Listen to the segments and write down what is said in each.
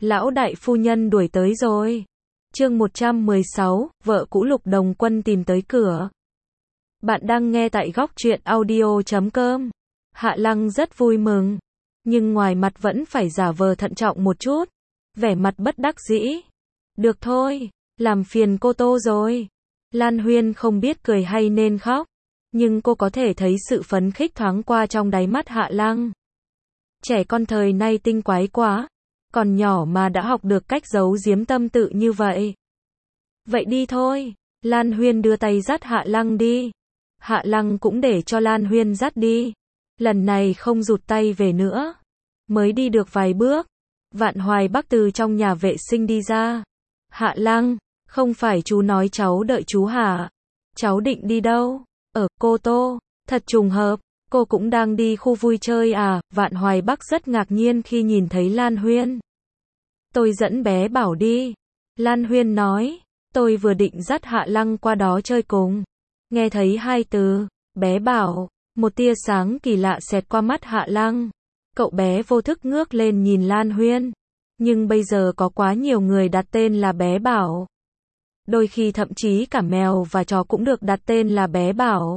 Lão đại phu nhân đuổi tới rồi. Chương 116, vợ cũ Lục Đồng Quân tìm tới cửa. Bạn đang nghe tại góc truyện audio.com. Hạ Lăng rất vui mừng, nhưng ngoài mặt vẫn phải giả vờ thận trọng một chút, vẻ mặt bất đắc dĩ. Được thôi, làm phiền cô Tô rồi. Lan Huyên không biết cười hay nên khóc, nhưng cô có thể thấy sự phấn khích thoáng qua trong đáy mắt Hạ Lăng. Trẻ con thời nay tinh quái quá, còn nhỏ mà đã học được cách giấu giếm tâm tự như vậy. Vậy đi thôi, Lan Huyên đưa tay dắt Hạ Lăng đi. Hạ Lăng cũng để cho Lan Huyên dắt đi. Lần này không rụt tay về nữa. Mới đi được vài bước, Vạn Hoài Bắc từ trong nhà vệ sinh đi ra. Hạ Lăng, không phải chú nói cháu đợi chú hả? Cháu định đi đâu? Cô Tô, thật trùng hợp, cô cũng đang đi khu vui chơi à? Vạn Hoài Bắc rất ngạc nhiên khi nhìn thấy Lan Huyên. Tôi dẫn bé Bảo đi. Lan Huyên nói, tôi vừa định dắt Hạ Lăng qua đó chơi cùng. Nghe thấy hai từ, bé Bảo, một tia sáng kỳ lạ xẹt qua mắt Hạ Lăng. Cậu bé vô thức ngước lên nhìn Lan Huyên. Nhưng bây giờ có quá nhiều người đặt tên là bé Bảo. Đôi khi thậm chí cả mèo và chó cũng được đặt tên là bé Bảo.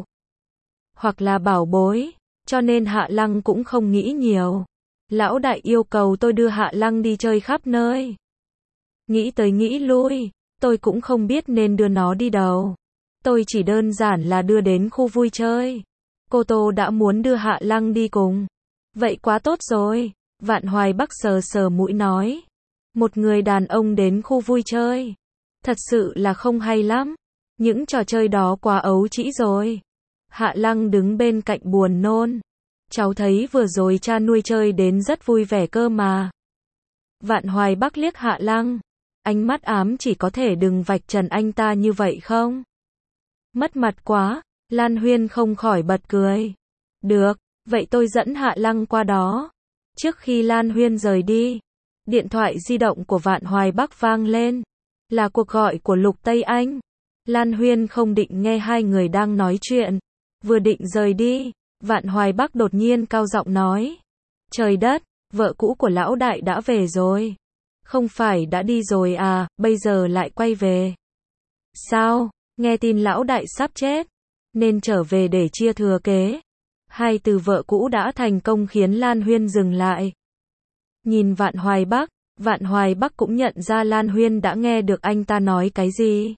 Hoặc là bảo bối, cho nên Hạ Lăng cũng không nghĩ nhiều. Lão đại yêu cầu tôi đưa Hạ Lăng đi chơi khắp nơi. Nghĩ tới nghĩ lui, tôi cũng không biết nên đưa nó đi đâu. Tôi chỉ đơn giản là đưa đến khu vui chơi. Cô Tô đã muốn đưa Hạ Lăng đi cùng. Vậy quá tốt rồi, Vạn Hoài Bắc sờ sờ mũi nói. Một người đàn ông đến khu vui chơi. Thật sự là không hay lắm. Những trò chơi đó quá ấu trĩ rồi. Hạ Lăng đứng bên cạnh buồn nôn. Cháu thấy vừa rồi cha nuôi chơi đến rất vui vẻ cơ mà. Vạn Hoài Bắc liếc Hạ Lăng. Ánh mắt ám chỉ có thể đừng vạch trần anh ta như vậy không? Mất mặt quá, Lan Huyên không khỏi bật cười. Được, vậy tôi dẫn Hạ Lăng qua đó. Trước khi Lan Huyên rời đi, điện thoại di động của Vạn Hoài Bắc vang lên. Là cuộc gọi của Lục Tây Anh. Lan Huyên không định nghe hai người đang nói chuyện. Vừa định rời đi, Vạn Hoài Bắc đột nhiên cao giọng nói. Trời đất, vợ cũ của lão đại đã về rồi. Không phải đã đi rồi à, bây giờ lại quay về. Sao, nghe tin lão đại sắp chết, nên trở về để chia thừa kế. Hai từ vợ cũ đã thành công khiến Lan Huyên dừng lại. Nhìn Vạn Hoài Bắc cũng nhận ra Lan Huyên đã nghe được anh ta nói cái gì.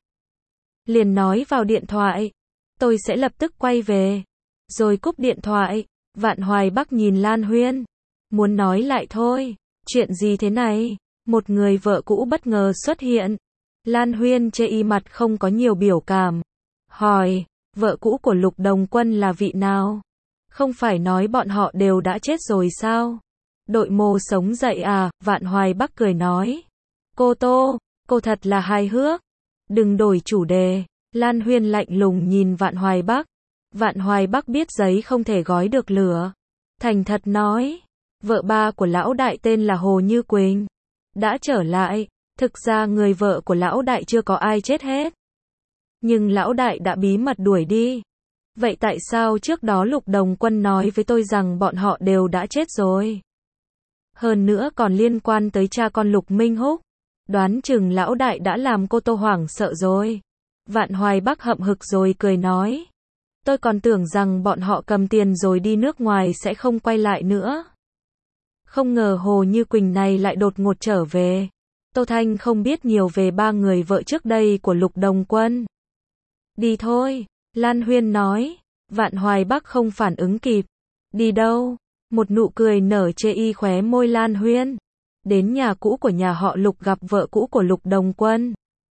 Liền nói vào điện thoại, tôi sẽ lập tức quay về. Rồi cúp điện thoại, Vạn Hoài Bắc nhìn Lan Huyên. Muốn nói lại thôi, chuyện gì thế này? Một người vợ cũ bất ngờ xuất hiện. Lan Huyên chê y mặt không có nhiều biểu cảm. Hỏi, vợ cũ của Lục Đồng Quân là vị nào? Không phải nói bọn họ đều đã chết rồi sao? Đội mồ sống dậy à? Vạn Hoài Bắc cười nói. Cô Tô, cô thật là hài hước. Đừng đổi chủ đề. Lan Huyên lạnh lùng nhìn Vạn Hoài Bắc. Vạn Hoài Bắc biết giấy không thể gói được lửa. Thành thật nói. Vợ ba của lão đại tên là Hồ Như Quỳnh. Đã trở lại. Thực ra người vợ của lão đại chưa có ai chết hết. Nhưng lão đại đã bí mật đuổi đi. Vậy tại sao trước đó Lục Đồng Quân nói với tôi rằng bọn họ đều đã chết rồi? Hơn nữa còn liên quan tới cha con Lục Minh Húc. Đoán chừng lão đại đã làm cô Tô hoảng sợ rồi. Vạn Hoài Bắc hậm hực rồi cười nói. Tôi còn tưởng rằng bọn họ cầm tiền rồi đi nước ngoài sẽ không quay lại nữa. Không ngờ Hồ Như Quỳnh này lại đột ngột trở về. Tô Thanh không biết nhiều về ba người vợ trước đây của Lục Đồng Quân. Đi thôi, Lan Huyên nói. Vạn Hoài Bắc không phản ứng kịp. Đi đâu? Một nụ cười nở chê y khóe môi Lan Huyên. Đến nhà cũ của nhà họ Lục gặp vợ cũ của Lục Đồng Quân.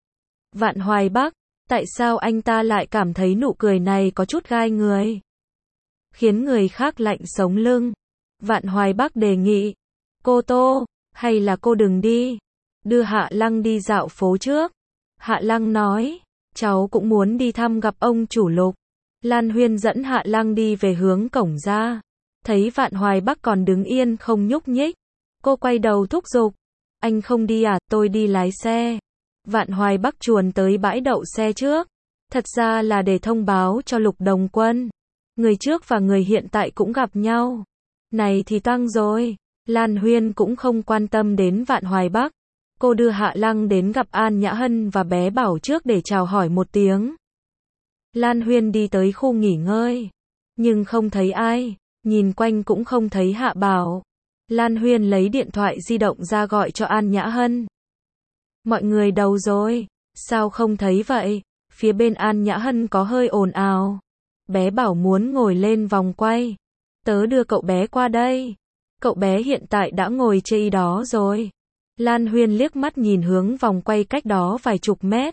Vạn Hoài Bắc, tại sao anh ta lại cảm thấy nụ cười này có chút gai người? Khiến người khác lạnh sống lưng. Vạn Hoài Bắc đề nghị. Cô Tô, hay là cô đừng đi. Đưa Hạ Lăng đi dạo phố trước. Hạ Lăng nói. Cháu cũng muốn đi thăm gặp ông chủ Lục. Lan Huyên dẫn Hạ Lăng đi về hướng cổng ra. Thấy Vạn Hoài Bắc còn đứng yên không nhúc nhích. Cô quay đầu thúc giục. Anh không đi à, tôi đi lái xe. Vạn Hoài Bắc chuồn tới bãi đậu xe trước. Thật ra là để thông báo cho Lục Đồng Quân. Người trước và người hiện tại cũng gặp nhau. Này thì tăng rồi. Lan Huyên cũng không quan tâm đến Vạn Hoài Bắc. Cô đưa Hạ Lăng đến gặp An Nhã Hân và bé Bảo trước để chào hỏi một tiếng. Lan Huyên đi tới khu nghỉ ngơi, nhưng không thấy ai, nhìn quanh cũng không thấy Hạ Bảo. Lan Huyên lấy điện thoại di động ra gọi cho An Nhã Hân. Mọi người đâu rồi? Sao không thấy vậy? Phía bên An Nhã Hân có hơi ồn ào. Bé Bảo muốn ngồi lên vòng quay. Tớ đưa cậu bé qua đây. Cậu bé hiện tại đã ngồi trên đó rồi. Lan Huyên liếc mắt nhìn hướng vòng quay cách đó vài chục mét.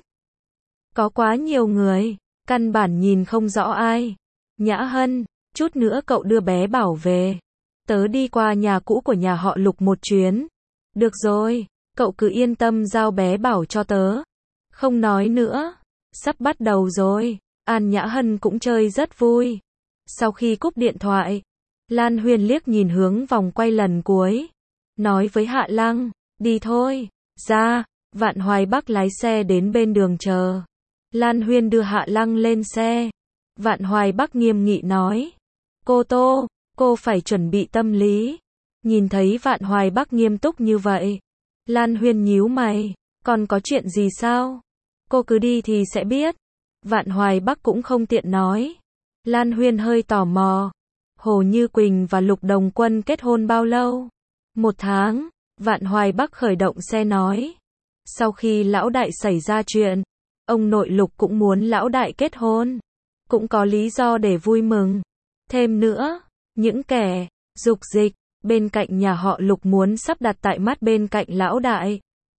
Có quá nhiều người, căn bản nhìn không rõ ai. Nhã Hân, chút nữa cậu đưa bé Bảo về. Tớ đi qua nhà cũ của nhà họ Lục một chuyến. Được rồi, cậu cứ yên tâm giao bé Bảo cho tớ. Không nói nữa, sắp bắt đầu rồi. An Nhã Hân cũng chơi rất vui. Sau khi cúp điện thoại, Lan Huyên liếc nhìn hướng vòng quay lần cuối. Nói với Hạ Lăng, đi thôi, ra. Vạn Hoài Bắc lái xe đến bên đường chờ. Lan Huyên đưa Hạ Lăng lên xe. Vạn Hoài Bắc nghiêm nghị nói. Cô Tô, cô phải chuẩn bị tâm lý. Nhìn thấy Vạn Hoài Bắc nghiêm túc như vậy, Lan Huyên nhíu mày. Còn có chuyện gì sao? Cô cứ đi thì sẽ biết. Vạn Hoài Bắc cũng không tiện nói. Lan Huyên hơi tò mò. Hồ Như Quỳnh và Lục Đồng Quân kết hôn bao lâu? 1 tháng. Vạn Hoài Bắc khởi động xe nói. Sau khi lão đại xảy ra chuyện, ông nội Lục cũng muốn lão đại kết hôn. Cũng có lý do để vui mừng. Thêm nữa, những kẻ dục dịch bên cạnh nhà họ Lục muốn sắp đặt tại mắt bên cạnh lão đại.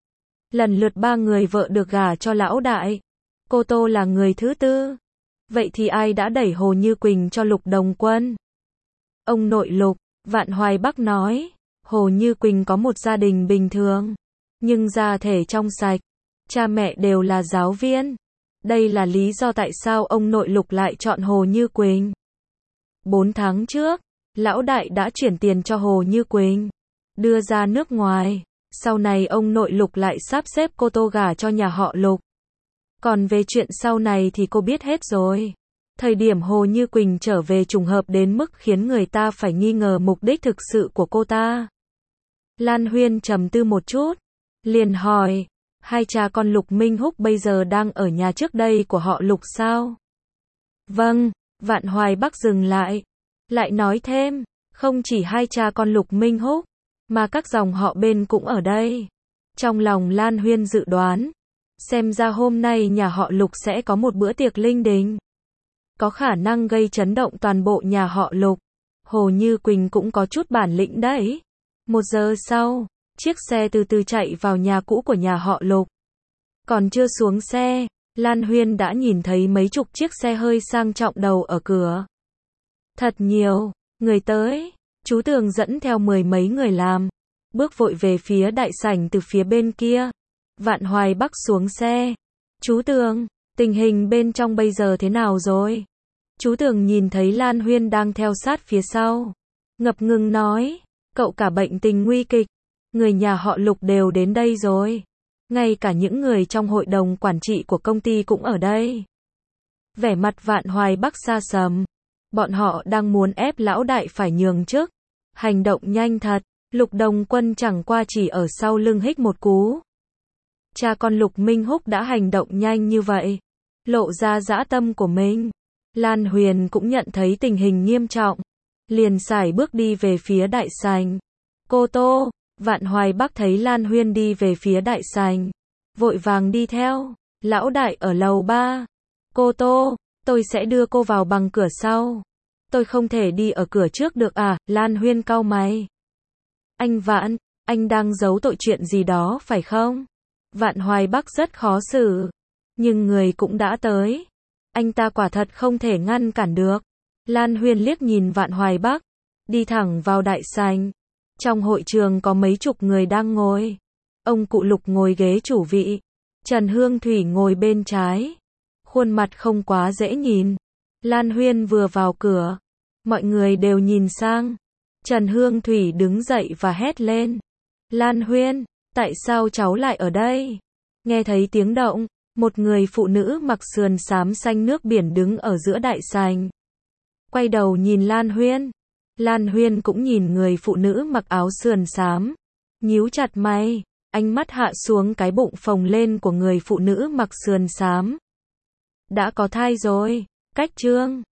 Lần lượt 3 người vợ được gả cho lão đại. Cô Tô là người thứ 4. Vậy thì ai đã đẩy Hồ Như Quỳnh cho Lục Đồng Quân? Ông nội Lục, Vạn Hoài Bắc nói. Hồ Như Quỳnh có một gia đình bình thường, nhưng gia thể trong sạch. Cha mẹ đều là giáo viên. Đây là lý do tại sao ông nội Lục lại chọn Hồ Như Quỳnh. 4 tháng trước, lão đại đã chuyển tiền cho Hồ Như Quỳnh, đưa ra nước ngoài. Sau này ông nội Lục lại sắp xếp cô Tô gả cho nhà họ Lục. Còn về chuyện sau này thì cô biết hết rồi. Thời điểm Hồ Như Quỳnh trở về trùng hợp đến mức khiến người ta phải nghi ngờ mục đích thực sự của cô ta. Lan Huyên trầm tư một chút, liền hỏi, hai cha con Lục Minh Húc bây giờ đang ở nhà trước đây của họ Lục sao? Vâng. Vạn Hoài Bắc dừng lại nói thêm, không chỉ hai cha con Lục Minh Húc, mà các dòng họ bên cũng ở đây. Trong lòng Lan Huyên dự đoán, xem ra hôm nay nhà họ Lục sẽ có một bữa tiệc linh đình. Có khả năng gây chấn động toàn bộ nhà họ Lục. Hồ Như Quỳnh cũng có chút bản lĩnh đấy. 1 giờ sau, chiếc xe từ từ chạy vào nhà cũ của nhà họ Lục. Còn chưa xuống xe, Lan Huyên đã nhìn thấy mấy chục chiếc xe hơi sang trọng đầu ở cửa. Thật nhiều người tới. Chú Tường dẫn theo 10 mấy người làm, bước vội về phía đại sảnh từ phía bên kia. Vạn Hoài Bắc xuống xe. Chú Tường, tình hình bên trong bây giờ thế nào rồi? Chú Tường nhìn thấy Lan Huyên đang theo sát phía sau, ngập ngừng nói, cậu cả bệnh tình nguy kịch. Người nhà họ Lục đều đến đây rồi. Ngay cả những người trong hội đồng quản trị của công ty cũng ở đây. Vẻ mặt Vạn Hoài Bắc xa sầm. Bọn họ đang muốn ép lão đại phải nhường chức. Hành động nhanh thật. Lục Đồng Quân chẳng qua chỉ ở sau lưng hích một cú. Cha con Lục Minh Húc đã hành động nhanh như vậy, lộ ra dã tâm của mình. Lan Huyền cũng nhận thấy tình hình nghiêm trọng, liền sải bước đi về phía đại sảnh. Cô Tô. Vạn Hoài Bắc thấy Lan Huyên đi về phía đại sảnh, vội vàng đi theo. Lão đại ở lầu 3. Cô Tô, tôi sẽ đưa cô vào bằng cửa sau. Tôi không thể đi ở cửa trước được à? Lan Huyên cau mày. Anh Vạn, anh đang giấu tội chuyện gì đó phải không? Vạn Hoài Bắc rất khó xử, nhưng người cũng đã tới. Anh ta quả thật không thể ngăn cản được. Lan Huyên liếc nhìn Vạn Hoài Bắc, đi thẳng vào đại sảnh. Trong hội trường có mấy chục người đang ngồi. Ông cụ Lục ngồi ghế chủ vị, Trần Hương Thủy ngồi bên trái. Khuôn mặt không quá dễ nhìn. Lan Huyên vừa vào cửa, mọi người đều nhìn sang. Trần Hương Thủy đứng dậy và hét lên. Lan Huyên, tại sao cháu lại ở đây? Nghe thấy tiếng động, một người phụ nữ mặc sườn xám xanh nước biển đứng ở giữa đại sảnh. Quay đầu nhìn Lan Huyên. Lan Huyên cũng nhìn người phụ nữ mặc áo sườn xám, nhíu chặt mày. Ánh mắt hạ xuống cái bụng phồng lên của người phụ nữ mặc sườn xám. Đã có thai rồi. Cách chương